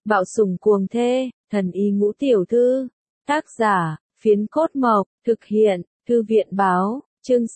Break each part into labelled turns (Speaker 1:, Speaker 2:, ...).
Speaker 1: Bạo sủng cuồng thê, thần y ngũ tiểu thư. Tác giả, Phiến Cốt Mộc, thực hiện, Thư viện báo, chương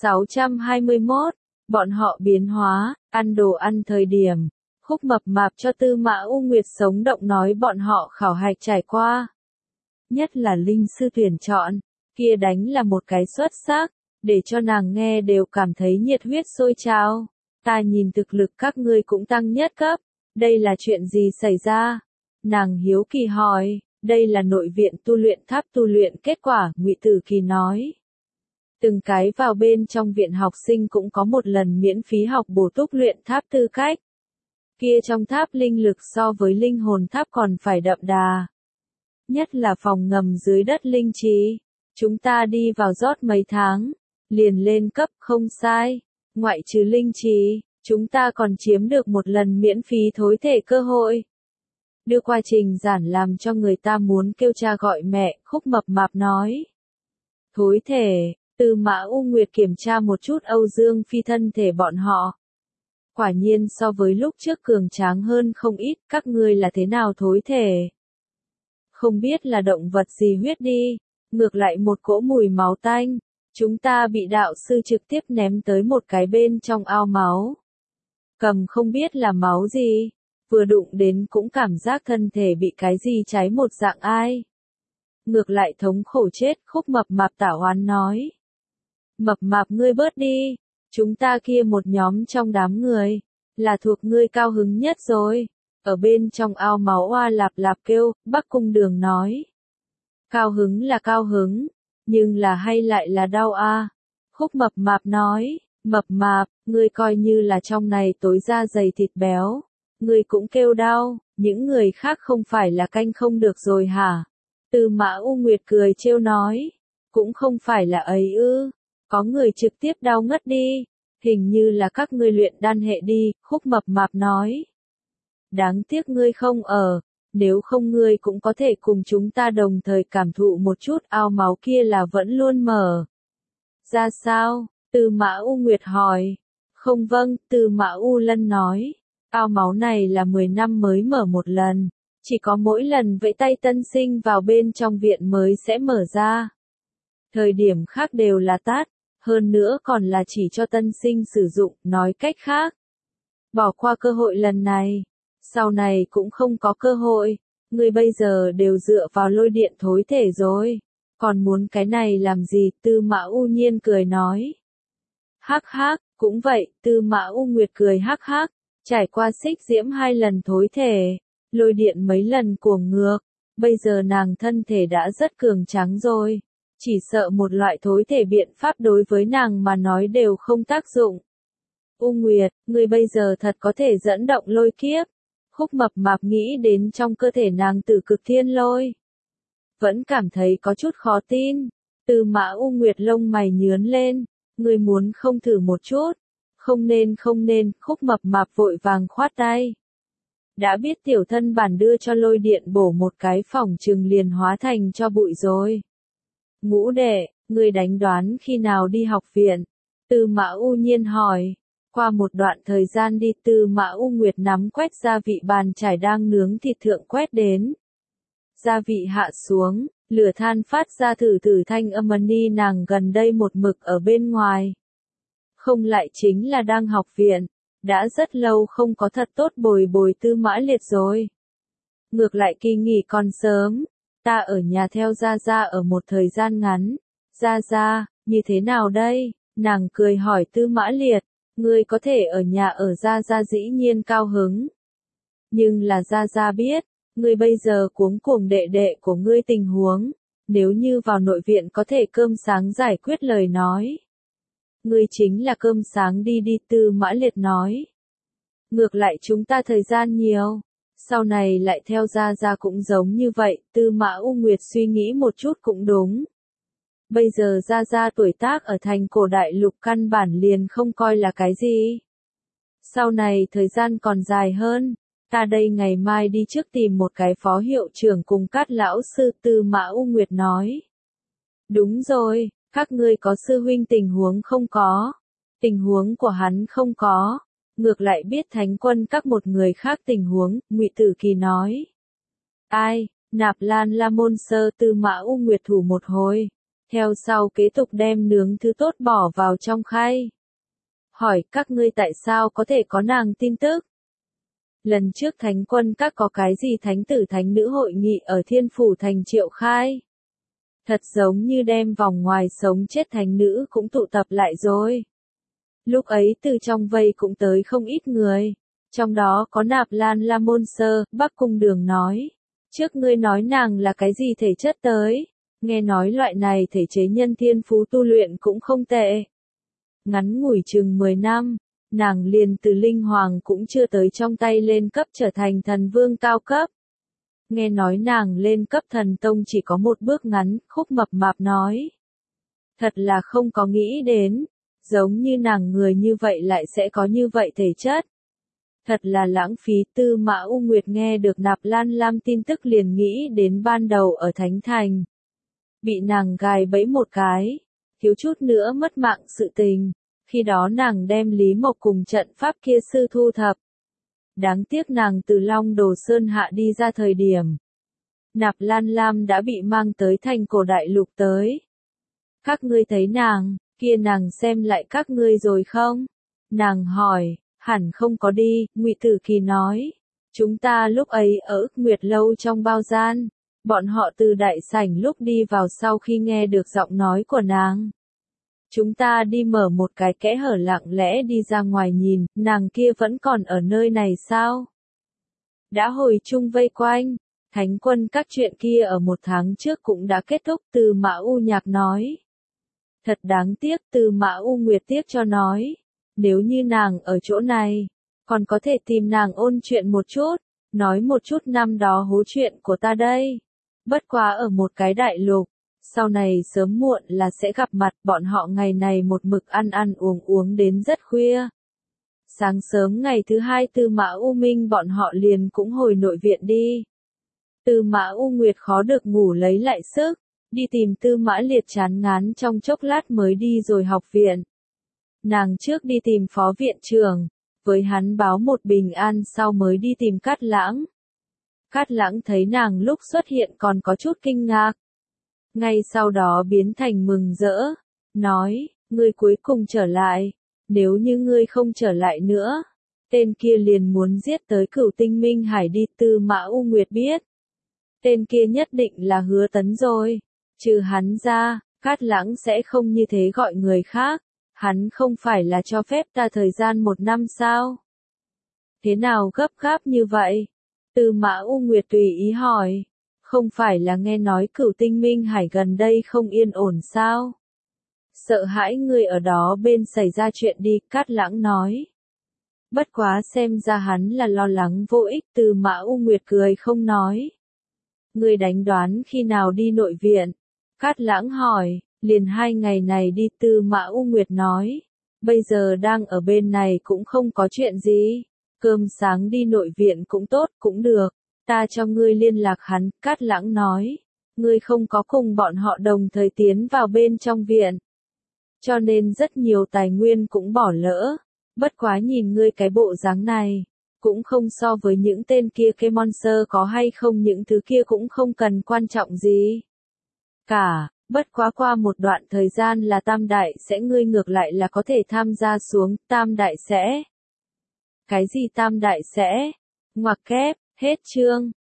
Speaker 1: 621. Bọn họ biến hóa, ăn đồ ăn thời điểm. Khúc Mập Mạp cho Tư Mã U Nguyệt sống động nói bọn họ khảo hạch trải qua. Nhất là linh sư tuyển chọn, kia đánh là một cái xuất sắc, để cho nàng nghe đều cảm thấy nhiệt huyết sôi trào. Ta nhìn thực lực các ngươi cũng tăng nhất cấp, đây là chuyện gì xảy ra? Nàng hiếu kỳ hỏi, đây là nội viện tu luyện tháp tu luyện kết quả, Ngụy Tử Kỳ nói. Từng cái vào bên trong viện học sinh cũng có một lần miễn phí học bổ túc luyện tháp tư cách. Kia trong tháp linh lực so với linh hồn tháp còn phải đậm đà. Nhất là phòng ngầm dưới đất linh trí. Chúng ta đi vào rót mấy tháng, liền lên cấp không sai. Ngoại trừ linh trí, chúng ta còn chiếm được một lần miễn phí thối thể cơ hội. Đưa qua trình giản làm cho người ta muốn kêu cha gọi mẹ, Khúc Mập Mạp nói. Thối thể, Tư Mã U Nguyệt kiểm tra một chút Âu Dương Phi thân thể bọn họ. Quả nhiên so với lúc trước cường tráng hơn không ít, các ngươi là thế nào thối thể? Không biết là động vật gì huyết đi, ngược lại một cỗ mùi máu tanh. Chúng ta bị đạo sư trực tiếp ném tới một cái bên trong ao máu. Cầm không biết là máu gì, vừa đụng đến cũng cảm giác thân thể bị cái gì cháy một dạng ai. Ngược lại thống khổ chết, Khúc Mập Mạp tả oán nói. Mập Mạp ngươi bớt đi, chúng ta kia một nhóm trong đám người, là thuộc ngươi cao hứng nhất rồi. Ở bên trong ao máu oa lạp lạp kêu, Bắc Cung Đường nói. Cao hứng là cao hứng, nhưng là hay lại là đau a. Khúc Mập Mạp nói, Mập Mạp, ngươi coi như là trong này tối da dày thịt béo, ngươi cũng kêu đau, những người khác không phải là canh không được rồi hả? Tư Mã U Nguyệt cười trêu nói, cũng không phải là ấy ư, có người trực tiếp đau ngất đi, hình như là các ngươi luyện đan hệ đi, Khúc Mập Mạp nói. Đáng tiếc ngươi không ở, nếu không ngươi cũng có thể cùng chúng ta đồng thời cảm thụ một chút ao máu kia là vẫn luôn mở. Ra sao? Tư Mã U Nguyệt hỏi. Không vâng, Tư Mã U Lân nói. Ao máu này là 10 năm mới mở một lần, chỉ có mỗi lần vẫy tay tân sinh vào bên trong viện mới sẽ mở ra. Thời điểm khác đều là tát, hơn nữa còn là chỉ cho tân sinh sử dụng, nói cách khác. Bỏ qua cơ hội lần này, sau này cũng không có cơ hội, người bây giờ đều dựa vào lôi điện thối thể rồi, còn muốn cái này làm gì, Tư Mã U Nhiên cười nói. Hắc hắc, cũng vậy, Tư Mã U Nguyệt cười hắc hắc, trải qua xích diễm 2 lần thối thể, lôi điện mấy lần cuồng ngược, bây giờ nàng thân thể đã rất cường tráng rồi, chỉ sợ một loại thối thể biện pháp đối với nàng mà nói đều không tác dụng. U Nguyệt, người bây giờ thật có thể dẫn động lôi kiếp. Khúc Mập Mạp nghĩ đến trong cơ thể nàng Tử Cực Thiên Lôi. Vẫn cảm thấy có chút khó tin. Tư Mã U Nguyệt lông mày nhướn lên. Người muốn không thử một chút. Không nên, Khúc Mập Mạp vội vàng khoát tay. Đã biết tiểu thân bản đưa cho lôi điện bổ một cái phỏng chừng liền hóa thành cho bụi rồi. Ngũ đệ, người đánh đoán khi nào đi học viện? Tư Mã U Nhiên hỏi. Qua một đoạn thời gian đi, Tư Mã U Nguyệt nắm quét gia vị bàn chải đang nướng thịt thượng quét đến. Gia vị hạ xuống, lửa than phát ra thử thử thanh âm ni nàng gần đây một mực ở bên ngoài. Không lại chính là đang học viện, đã rất lâu không có thật tốt bồi bồi Tư Mã Liệt rồi. Ngược lại kỳ nghỉ còn sớm, ta ở nhà theo Gia Gia ở một thời gian ngắn. Gia Gia, như thế nào đây? Nàng cười hỏi Tư Mã Liệt. Ngươi có thể ở nhà ở Gia Gia dĩ nhiên cao hứng. Nhưng là Gia Gia biết, ngươi bây giờ cuống cuồng đệ đệ của ngươi tình huống, nếu như vào nội viện có thể cơm sáng giải quyết lời nói. Ngươi chính là cơm sáng đi đi, Tư Mã Liệt nói. Ngược lại chúng ta thời gian nhiều, sau này lại theo Gia Gia cũng giống như vậy, Tư Mã U Nguyệt suy nghĩ một chút cũng đúng. Bây giờ Gia Gia tuổi tác ở thành cổ đại lục căn bản liền không coi là cái gì. Sau này thời gian còn dài hơn, ta đây ngày mai đi trước tìm một cái phó hiệu trưởng cùng Cát lão sư, Tư Mã U Nguyệt nói. Đúng rồi, các ngươi có sư huynh tình huống không có? Tình huống của hắn không có, ngược lại biết thánh quân các một người khác tình huống, Ngụy Tử Kỳ nói. Ai, Nạp Lan La Môn Sơ Tư Mã U Nguyệt thủ một hồi. Theo sau kế tục đem nướng thứ tốt bỏ vào trong khay. Hỏi các ngươi tại sao có thể có nàng tin tức? Lần trước thánh quân các có cái gì thánh tử thánh nữ hội nghị ở Thiên Phủ thành Triệu Khai. Thật giống như đem vòng ngoài sống chết thánh nữ cũng tụ tập lại rồi. Lúc ấy từ trong vây cũng tới không ít người. Trong đó có Nạp Lan La Môn Sơ, Bắc Cung Đường nói. Trước ngươi nói nàng là cái gì thể chất tới? Nghe nói loại này thể chế nhân thiên phú tu luyện cũng không tệ. Ngắn ngủi chừng 10 năm, nàng liền từ linh hoàng cũng chưa tới trong tay lên cấp trở thành thần vương cao cấp. Nghe nói nàng lên cấp thần tông chỉ có một bước ngắn, Khúc Mập Mạp nói. Thật là không có nghĩ đến, giống như nàng người như vậy lại sẽ có như vậy thể chất. Thật là lãng phí. Tư Mã U Nguyệt nghe được Nạp Lan Lam tin tức liền nghĩ đến ban đầu ở Thánh Thành. Bị nàng gài bẫy một cái, thiếu chút nữa mất mạng sự tình. Khi đó nàng đem Lý Mộc cùng trận pháp kia sư thu thập. Đáng tiếc nàng từ Long Đồ Sơn hạ đi ra thời điểm. Nạp Lan Lam đã bị mang tới thành cổ đại lục tới. Các ngươi thấy nàng, kia nàng xem lại các ngươi rồi không? Nàng hỏi, hẳn không có đi, Ngụy Tử Kỳ nói. Chúng ta lúc ấy ở Ức Nguyệt Lâu trong bao gian. Bọn họ từ đại sảnh lúc đi vào sau khi nghe được giọng nói của nàng. Chúng ta đi mở một cái kẽ hở lặng lẽ đi ra ngoài nhìn, nàng kia vẫn còn ở nơi này sao? Đã hồi chung vây quanh, thánh quân các chuyện kia ở 1 tháng trước cũng đã kết thúc. Tư Mã U Nhạc nói. Thật đáng tiếc. Tư Mã U Nguyệt tiếc cho nói. Nếu như nàng ở chỗ này, còn có thể tìm nàng ôn chuyện một chút, nói một chút năm đó hố chuyện của ta đây. Bất quá ở một cái đại lục, sau này sớm muộn là sẽ gặp mặt. Bọn họ ngày này một mực ăn ăn uống uống đến rất khuya. Sáng sớm ngày thứ hai Tư Mã U Minh bọn họ liền cũng hồi nội viện đi. Tư Mã U Nguyệt khó được ngủ lấy lại sức, đi tìm Tư Mã Liệt chán ngán trong chốc lát mới đi rồi học viện. Nàng trước đi tìm phó viện trưởng, với hắn báo một bình an sau mới đi tìm Cát Lãng. Cát Lãng thấy nàng lúc xuất hiện còn có chút kinh ngạc. Ngay sau đó biến thành mừng rỡ, nói, ngươi cuối cùng trở lại, nếu như ngươi không trở lại nữa, tên kia liền muốn giết tới Cửu Tinh Minh Hải đi. Tư Mã U Nguyệt biết, tên kia nhất định là Hứa Tấn rồi, trừ hắn ra, Cát Lãng sẽ không như thế gọi người khác, hắn không phải là cho phép ta thời gian 1 năm sao? Thế nào gấp gáp như vậy? Tư Mã U Nguyệt tùy ý hỏi. Không phải là nghe nói Cửu Tinh Minh Hải gần đây không yên ổn sao? Sợ hãi người ở đó bên xảy ra chuyện đi, Cát Lãng nói. Bất quá xem ra hắn là lo lắng vô ích. Tư Mã U Nguyệt cười không nói. Người đánh đoán khi nào đi nội viện? Cát Lãng hỏi, liền 2 ngày này đi. Tư Mã U Nguyệt nói. Bây giờ đang ở bên này cũng không có chuyện gì. Cơm sáng đi nội viện cũng tốt, cũng được. Ta cho ngươi liên lạc hắn. Cát Lãng nói. Ngươi không có cùng bọn họ đồng thời tiến vào bên trong viện. Cho nên rất nhiều tài nguyên cũng bỏ lỡ. Bất quá nhìn ngươi cái bộ dáng này, cũng không so với những tên kia. Cái monster có hay không những thứ kia cũng không cần quan trọng gì cả. Bất quá qua một đoạn thời gian là Tam Đại sẽ ngươi ngược lại là có thể tham gia xuống. Tam Đại sẽ. Cái gì Tam Đại sẽ? Ngoặc kép, hết chương.